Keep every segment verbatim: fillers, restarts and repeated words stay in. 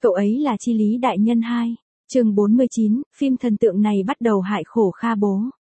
Cậu ấy là Chi Lý đại nhân hai. Chương bốn mươi chín, phim thần tượng này bắt đầu hại khổ Kha bố.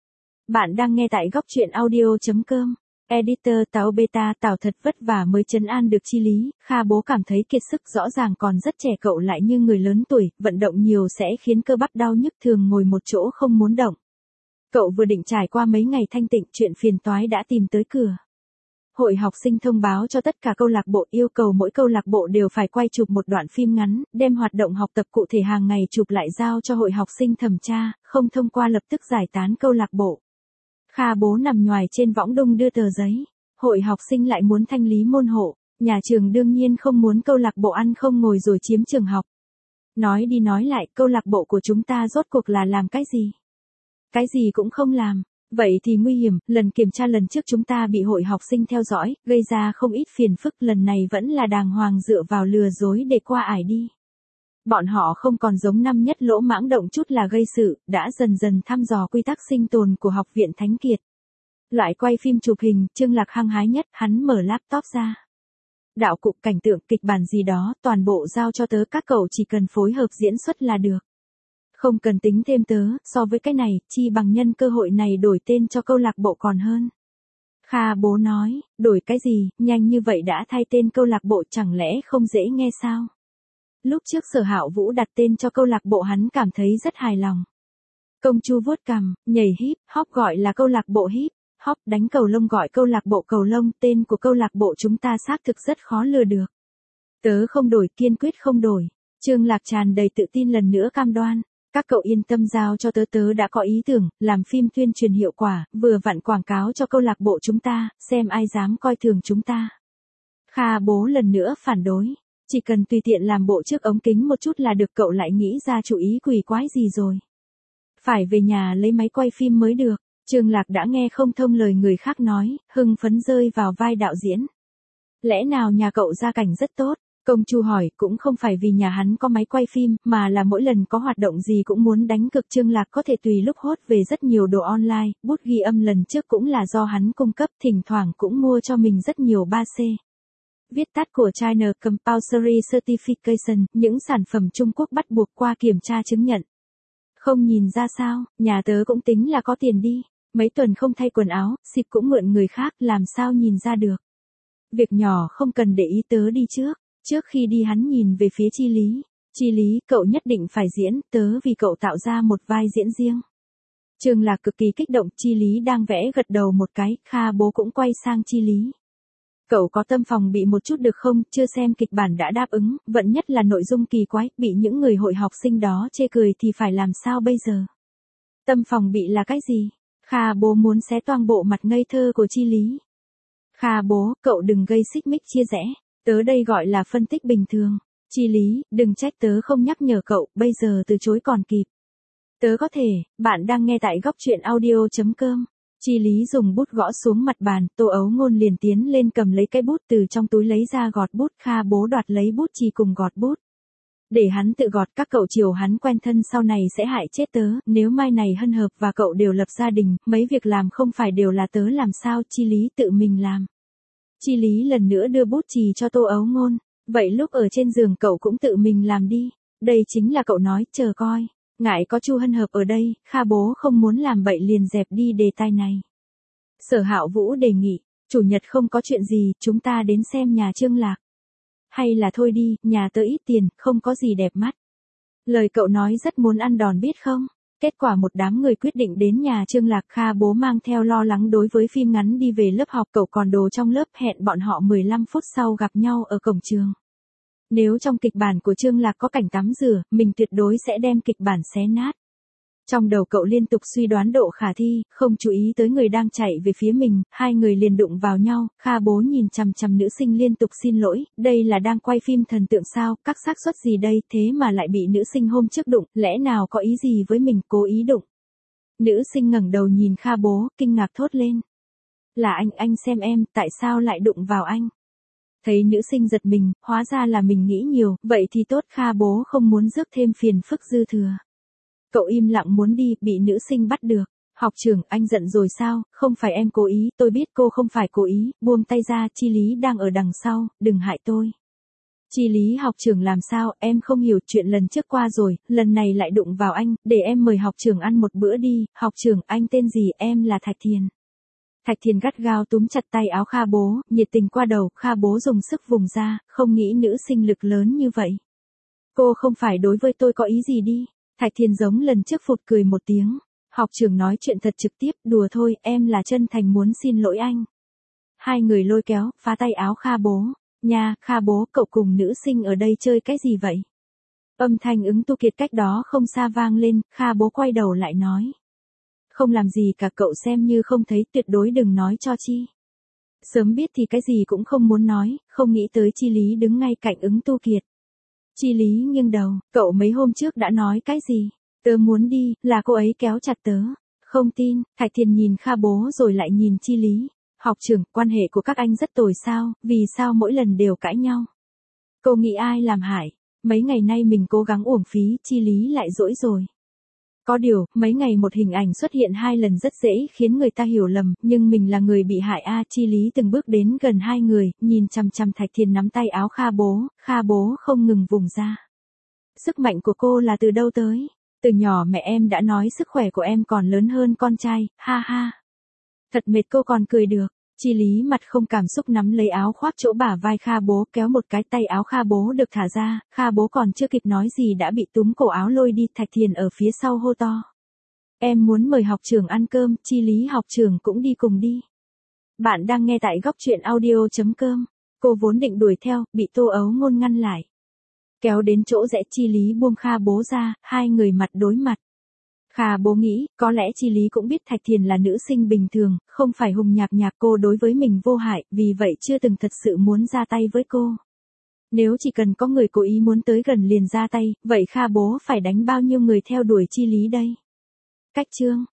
Bạn đang nghe tại góc truyện audio chấm com. Editor Táo Beta Tào thật vất vả mới trấn an được Chi Lý, Kha bố cảm thấy kiệt sức, rõ ràng còn rất trẻ cậu lại như người lớn tuổi, vận động nhiều sẽ khiến cơ bắp đau nhức, thường ngồi một chỗ không muốn động. Cậu vừa định trải qua mấy ngày thanh tịnh, chuyện phiền toái đã tìm tới cửa. Hội học sinh thông báo cho tất cả câu lạc bộ, yêu cầu mỗi câu lạc bộ đều phải quay chụp một đoạn phim ngắn, đem hoạt động học tập cụ thể hàng ngày chụp lại giao cho hội học sinh thẩm tra, không thông qua lập tức giải tán câu lạc bộ. Kha bố nằm nhoài trên võng đung đưa tờ giấy. Hội học sinh lại muốn thanh lý môn hộ, nhà trường đương nhiên không muốn câu lạc bộ ăn không ngồi rồi chiếm trường học. Nói đi nói lại, câu lạc bộ của chúng ta rốt cuộc là làm cái gì? Cái gì cũng không làm. Vậy thì nguy hiểm, lần kiểm tra lần trước chúng ta bị hội học sinh theo dõi, gây ra không ít phiền phức, lần này vẫn là đàng hoàng dựa vào lừa dối để qua ải đi. Bọn họ không còn giống năm nhất lỗ mãng động chút là gây sự, đã dần dần thăm dò quy tắc sinh tồn của học viện Thánh Kiệt. Lại quay phim chụp hình, Trương Lạc hăng hái nhất, hắn mở laptop ra. Đạo cụ, cảnh tượng, kịch bản gì đó, toàn bộ giao cho tớ, các cậu chỉ cần phối hợp diễn xuất là được. Không cần tính thêm tớ, so với cái này, chi bằng nhân cơ hội này đổi tên cho câu lạc bộ còn hơn. Kha bố nói, đổi cái gì, nhanh như vậy đã thay tên câu lạc bộ, chẳng lẽ không dễ nghe sao? Lúc trước Sở Hạo Vũ đặt tên cho câu lạc bộ hắn cảm thấy rất hài lòng. Công Chu vuốt cằm, nhảy hip hop gọi là câu lạc bộ hip hop, đánh cầu lông gọi câu lạc bộ cầu lông, tên của câu lạc bộ chúng ta xác thực rất khó lừa được. Tớ không đổi, kiên quyết không đổi. Trương Lạc tràn đầy tự tin lần nữa cam đoan. Các cậu yên tâm giao cho tớ, tớ đã có ý tưởng, làm phim tuyên truyền hiệu quả, vừa vặn quảng cáo cho câu lạc bộ chúng ta, xem ai dám coi thường chúng ta. Kha bố lần nữa phản đối. Chỉ cần tùy tiện làm bộ trước ống kính một chút là được, cậu lại nghĩ ra chủ ý quỷ quái gì rồi. Phải về nhà lấy máy quay phim mới được. Trương Lạc đã nghe không thông lời người khác nói, hưng phấn rơi vào vai đạo diễn. Lẽ nào nhà cậu gia cảnh rất tốt? Công Chu hỏi, cũng không phải vì nhà hắn có máy quay phim, mà là mỗi lần có hoạt động gì cũng muốn đánh cực. Trương Lạc có thể tùy lúc hốt về rất nhiều đồ online, bút ghi âm lần trước cũng là do hắn cung cấp, thỉnh thoảng cũng mua cho mình rất nhiều ba C. Viết tắt của China Compulsory Certification, những sản phẩm Trung Quốc bắt buộc qua kiểm tra chứng nhận. Không nhìn ra sao, nhà tớ cũng tính là có tiền đi, mấy tuần không thay quần áo, xịt cũng mượn người khác, làm sao nhìn ra được. Việc nhỏ không cần để ý, tớ đi trước. Trước khi đi hắn nhìn về phía Chi Lý. Chi Lý, cậu nhất định phải diễn, tớ vì cậu tạo ra một vai diễn riêng. Trương Lạc cực kỳ kích động, Chi Lý đang vẽ gật đầu một cái, Kha bố cũng quay sang Chi Lý. Cậu có tâm phòng bị một chút được không, chưa xem kịch bản đã đáp ứng, vận nhất là nội dung kỳ quái, bị những người hội học sinh đó chê cười thì phải làm sao bây giờ? Tâm phòng bị là cái gì? Kha bố muốn xé toang bộ mặt ngây thơ của Chi Lý. Kha bố, cậu đừng gây xích mích chia rẽ. Tớ đây gọi là phân tích bình thường. Chi Lý, đừng trách tớ không nhắc nhở cậu, bây giờ từ chối còn kịp. Tớ có thể, bạn đang nghe tại góc truyện audio chấm com. Chi Lý dùng bút gõ xuống mặt bàn, Tô Ấu Ngôn liền tiến lên cầm lấy cái bút từ trong túi lấy ra gọt bút, Kha bố đoạt lấy bút chì cùng gọt bút. Để hắn tự gọt, các cậu chiều hắn quen thân sau này sẽ hại chết tớ, nếu mai này Hân Hợp và cậu đều lập gia đình, mấy việc làm không phải đều là tớ làm sao, Chi Lý tự mình làm. Chi Lý lần nữa đưa bút chì cho Tô Ấu Ngôn, vậy lúc ở trên giường cậu cũng tự mình làm đi, đây chính là cậu nói, chờ coi. Ngại có Chu Hân Hợp ở đây, Kha bố không muốn làm bậy liền dẹp đi đề tài này. Sở Hạo Vũ đề nghị, chủ nhật không có chuyện gì, chúng ta đến xem nhà Trương Lạc. Hay là thôi đi, nhà tớ ít tiền, không có gì đẹp mắt. Lời cậu nói rất muốn ăn đòn biết không? Kết quả một đám người quyết định đến nhà Trương Lạc, Kha bố mang theo lo lắng đối với phim ngắn đi về lớp học, cậu còn đồ trong lớp, hẹn bọn họ mười lăm phút sau gặp nhau ở cổng trường. Nếu trong kịch bản của Trương Lạc có cảnh tắm rửa, mình tuyệt đối sẽ đem kịch bản xé nát. Trong đầu cậu liên tục suy đoán độ khả thi, không chú ý tới người đang chạy về phía mình, hai người liền đụng vào nhau, Kha bố nhìn chằm chằm nữ sinh liên tục xin lỗi, đây là đang quay phim thần tượng sao, các xác suất gì đây, thế mà lại bị nữ sinh hôm trước đụng, lẽ nào có ý gì với mình, cố ý đụng. Nữ sinh ngẩng đầu nhìn Kha bố, kinh ngạc thốt lên. Là anh, anh xem em, tại sao lại đụng vào anh? Thấy nữ sinh giật mình, hóa ra là mình nghĩ nhiều, vậy thì tốt, Kha bố không muốn rước thêm phiền phức dư thừa. Cậu im lặng muốn đi, bị nữ sinh bắt được. Học trưởng, anh giận rồi sao, không phải em cố ý, tôi biết cô không phải cố ý, buông tay ra, Chi Lý đang ở đằng sau, đừng hại tôi. Chi lý học trưởng làm sao, em không hiểu, chuyện lần trước qua rồi, lần này lại đụng vào anh, để em mời học trưởng ăn một bữa đi. Học trưởng, anh tên gì? Em là Thạch Thiền. Thạch Thiền gắt gao túm chặt tay áo Kha Bố, nhiệt tình qua đầu. Kha Bố dùng sức vùng ra, không nghĩ nữ sinh lực lớn như vậy. Cô không phải đối với tôi có ý gì đi. Thạch Thiền giống lần trước phụt cười một tiếng. Học trưởng nói chuyện thật trực tiếp, đùa thôi, em là chân thành muốn xin lỗi anh. Hai người lôi kéo, phá tay áo Kha Bố. Nha, Kha Bố, cậu cùng nữ sinh ở đây chơi cái gì vậy? Âm thanh Ứng Tu Kiệt cách đó không xa vang lên. Kha Bố quay đầu lại nói. Không làm gì cả, cậu xem như không thấy, tuyệt đối đừng nói cho Chi. Sớm biết thì cái gì cũng không muốn nói, không nghĩ tới Chi Lý đứng ngay cạnh Ứng Tu Kiệt. Chi Lý nghiêng đầu, cậu mấy hôm trước đã nói cái gì? Tớ muốn đi, là cô ấy kéo chặt tớ. Không tin. Thạch Thiền nhìn Kha Bố rồi lại nhìn Chi Lý. Học trưởng, quan hệ của các anh rất tồi sao, vì sao mỗi lần đều cãi nhau? Cô nghĩ ai làm hại? Mấy ngày nay mình cố gắng uổng phí, Chi Lý lại dỗi rồi. Có điều, mấy ngày một hình ảnh xuất hiện hai lần rất dễ khiến người ta hiểu lầm, nhưng mình là người bị hại a. Chi Lý từng bước đến gần hai người, nhìn chằm chằm Thạch Thiền nắm tay áo Kha Bố. Kha Bố không ngừng vùng ra. Sức mạnh của cô là từ đâu tới? Từ nhỏ mẹ em đã nói sức khỏe của em còn lớn hơn con trai, ha ha. Thật mệt, cô còn cười được. Chi Lý mặt không cảm xúc nắm lấy áo khoác chỗ bả vai Kha Bố, kéo một cái, tay áo Kha Bố được thả ra. Kha Bố còn chưa kịp nói gì đã bị túm cổ áo lôi đi. Thạch Thiền ở phía sau hô to. Em muốn mời học trưởng ăn cơm, Chi Lý học trưởng cũng đi cùng đi. Bạn đang nghe tại góc truyện audio chấm com. Cô vốn định đuổi theo, bị Tô Ấu Ngôn ngăn lại. Kéo đến chỗ rẽ, Chi Lý buông Kha Bố ra, hai người mặt đối mặt. Kha Bố nghĩ, có lẽ Chi Lý cũng biết Thạch Thiền là nữ sinh bình thường, không phải hùng nhạc nhạc, cô đối với mình vô hại, vì vậy chưa từng thật sự muốn ra tay với cô. Nếu chỉ cần có người cố ý muốn tới gần liền ra tay, vậy Kha Bố phải đánh bao nhiêu người theo đuổi Chi Lý đây? Cách chương